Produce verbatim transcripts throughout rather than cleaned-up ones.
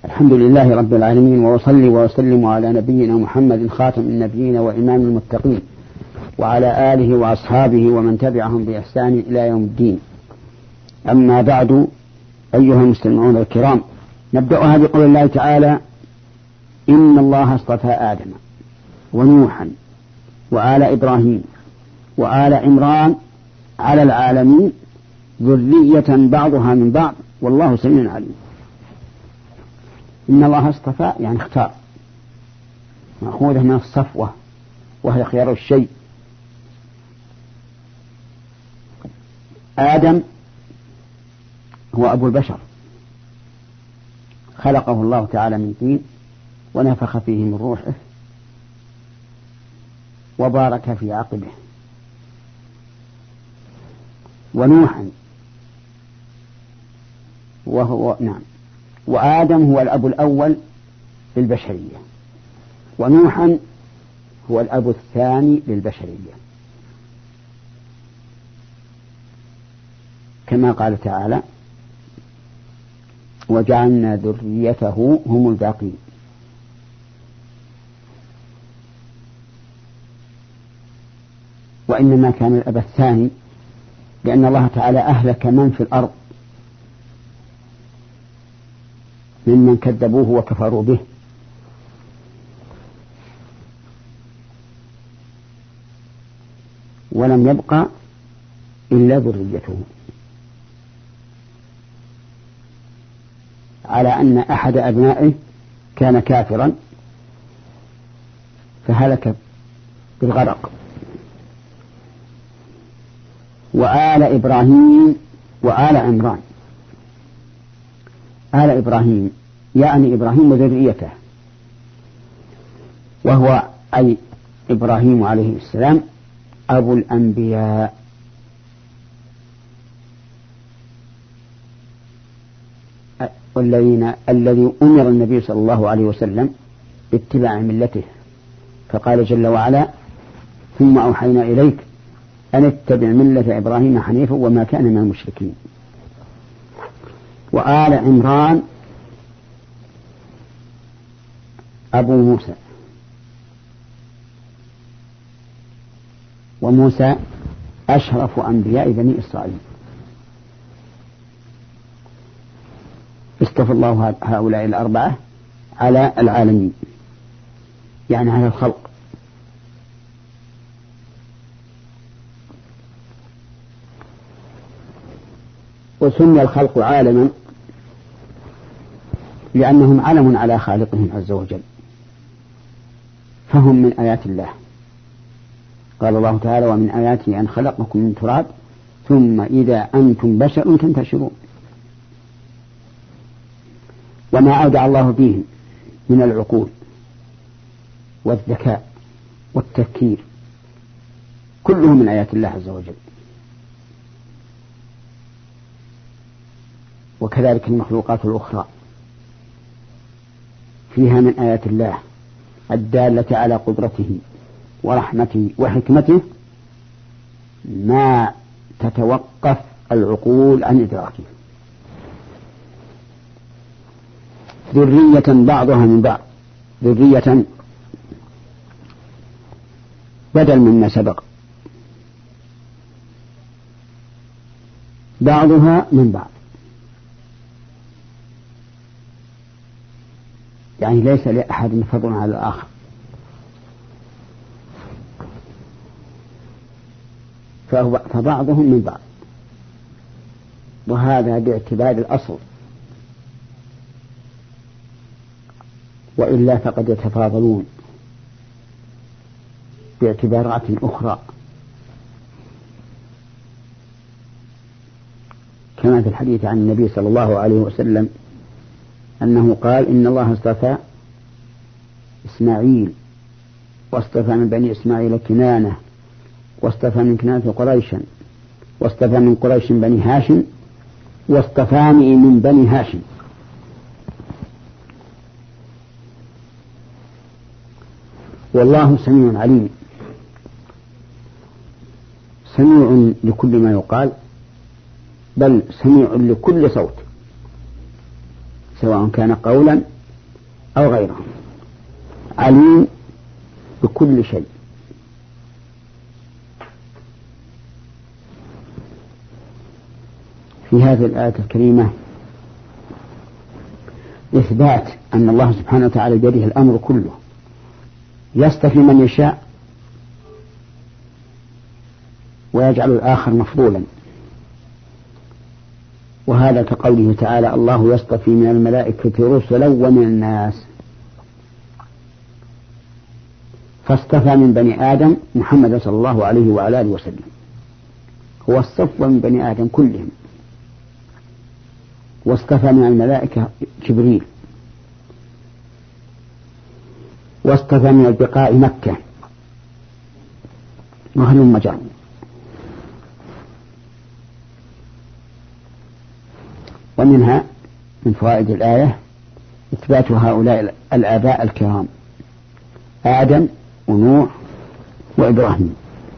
الحمد لله رب العالمين، وأصلي وأسلم على نبينا محمد خاتم النبيين وإمام المتقين، وعلى آله وأصحابه ومن تبعهم بإحسان إلى يوم الدين. أما بعد، أيها المستمعون الكرام، نبدأها بقول الله تعالى: إن الله اصطفى آدم ونوحا وآل إبراهيم وآل عمران على العالمين ذرية بعضها من بعض والله سميع عليم. إن الله اصطفى يعني اختار، مأخوذة من الصفوة وهي خيار الشيء. آدم هو أبو البشر، خلقه الله تعالى من طين ونفخ فيه من روحه وبارك في عقبه. ونوحا وهو نعم وآدم هو الأب الأول للبشرية، ونوحا هو الأب الثاني للبشرية، كما قال تعالى: وجعلنا ذريته هم الباقين. وإنما كان الأب الثاني لأن الله تعالى أهلك من في الأرض ممن كذبوه وكفروا به، ولم يبقى إلا ذريته، على أن أحد أبنائه كان كافرا فهلك بالغرق. وآل إبراهيم وآل عمران. آل إبراهيم يعني إبراهيم وذريته، وهو أي إبراهيم عليه السلام أبو الأنبياء، والذين الذي أمر النبي صلى الله عليه وسلم باتباع ملته، فقال جل وعلا: ثم أوحينا إليك أن اتبع ملة إبراهيم حنيفا وما كان من المشركين. وآل عمران أبو موسى، وموسى أشرف أنبياء بني إسرائيل. اصطفى الله هؤلاء الأربعة على العالمين، يعني على الخلق. وسمي الخلق عالما لأنهم علم على خالقهم عز وجل، فهم من آيات الله. قال الله تعالى: ومن آياته أن خلقكم من تراب ثم إذا أنتم بشر تنتشرون. وما أودع الله به من العقول والذكاء والتفكير كله من آيات الله عز وجل. وكذلك المخلوقات الأخرى فيها من آيات الله الدالة على قدرته ورحمته وحكمته ما تتوقف العقول عن إدراكه. ذرية بعضها من بعض، ذرية بدل مما سبق، بعضها من بعض، يعني ليس لأحد فضل على الآخر. فبعضهم من بعض، وهذا باعتبار الأصل، وإلا فقد يتفاضلون باعتبارات أخرى، كما في الحديث عن النبي صلى الله عليه وسلم أنه قال: إن الله اصطفى إسماعيل، واصطفى من بني إسماعيل كنانة، واصطفى من كنانة قريشا، واصطفى من قريش بني هاشم، واصطفاني من بني هاشم. والله سميع عليم، سميع لكل ما يقال، بل سميع لكل صوت، سواء كان قولا أو غيره، عليم بكل شيء. في هذه الآية الكريمة إثبات أن الله سبحانه وتعالى بيده الأمر كله، يصطفي من يشاء ويجعل الآخر مفضولا، وهذا كقوله تعالى: الله يصطفي من الملائكة رسلا ومن الناس. فاصطفى من بني آدم محمد صلى الله عليه وعلى آله وسلم، هو الصفوة من بني آدم كلهم. واصطفى من الملائكة جبريل، واصطفى من البقاع مكة، وهلم جرا. ومنها من فوائد الآية إثبات هؤلاء الآباء الكرام آدم ونوح وإبراهيم.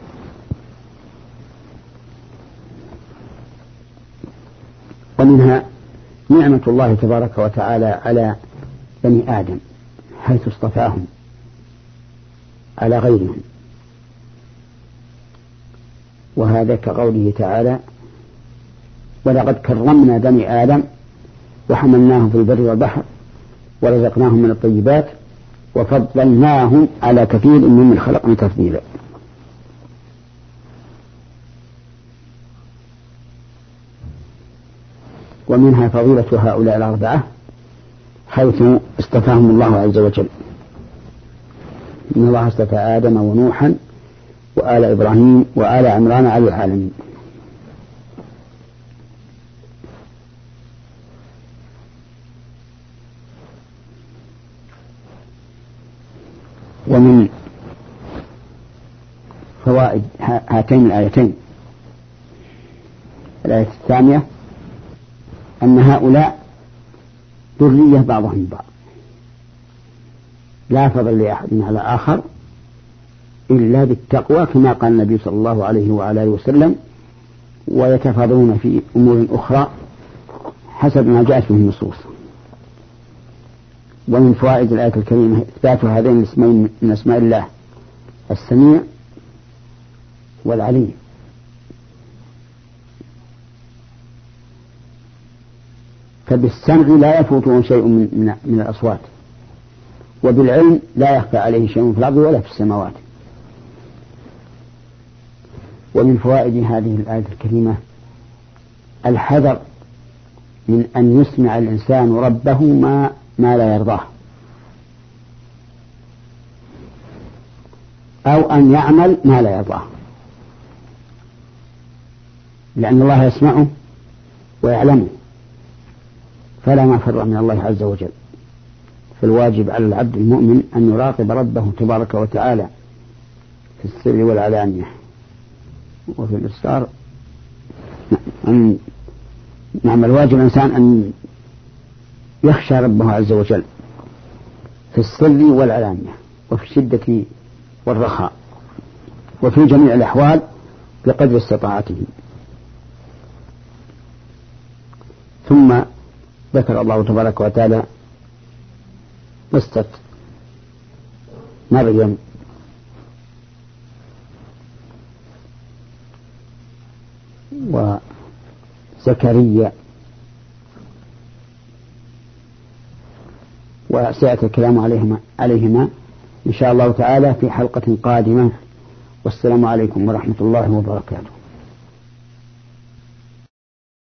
ومنها نعمة الله تبارك وتعالى على بني آدم حيث اصطفاهم على غيرهم، وهذا كقوله تعالى: ولقد كرمنا بني آدم وحملناهم في البر والبحر ورزقناهم من الطيبات وفضلناهم على كثير ممن خلقنا تفضيلا. ومنها فضيلة هؤلاء الأربعة حيث اصطفاهم الله عز وجل: إن الله اصطفى آدم ونوحا وآل إبراهيم وآل عمران على العالمين. ومن فوائد هاتين الآيتين الآية الثانية أن هؤلاء ذرية بعضهم بعض، لا فضل لأحد على آخر إلا بالتقوى، كما قال النبي صلى الله عليه وعلى آله وسلم: ويتفاضلون في أمور أخرى حسب ما جاءت به النصوص. ومن فوائد الآية الكريمة إثبات هذين الاسمين من أسماء الله: السميع والعليم. فبالسمع لا يفوته شيء من, من, من الأصوات، وبالعلم لا يخفى عليه شيء في الأرض ولا في السماوات. ومن فوائد هذه الآية الكريمة الحذر من أن يسمع الإنسان ربه ما, ما لا يرضاه، أو أن يعمل ما لا يرضاه، لأن الله يسمعه ويعلمه، فلا مفر من الله عز وجل. فالواجب على العبد المؤمن أن يراقب ربه تبارك وتعالى في السر والعلانية وفي الإسرار. نعم، الواجب الإنسان أن يخشى ربه عز وجل في السر والعلانية وفي الشدة والرخاء وفي جميع الأحوال بقدر استطاعته. ثم ذكر الله تبارك وتعالى قصة مريم وزكريا، وسيأتي الكلام عليهما, عليهما إن شاء الله تعالى في حلقة قادمة. والسلام عليكم ورحمة الله وبركاته.